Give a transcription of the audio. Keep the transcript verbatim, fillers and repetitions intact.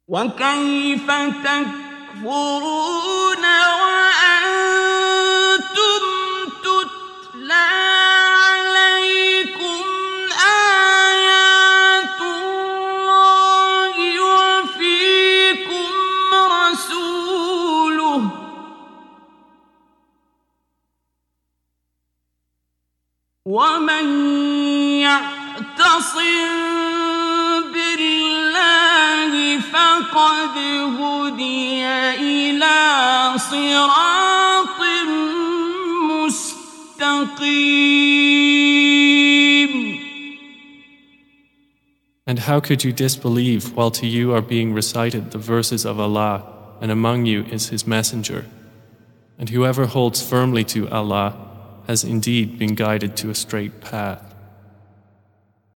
وكيف تكفرون وأنتم تتلى عليكم آيات الله وفيكم رسوله ومن يعتصم بالله فقد هدي إلى صراط مستقيم. And how could you disbelieve while to you are being recited the verses of Allah, and among you is His Messenger? And whoever holds firmly to Allah has indeed been guided to a straight path.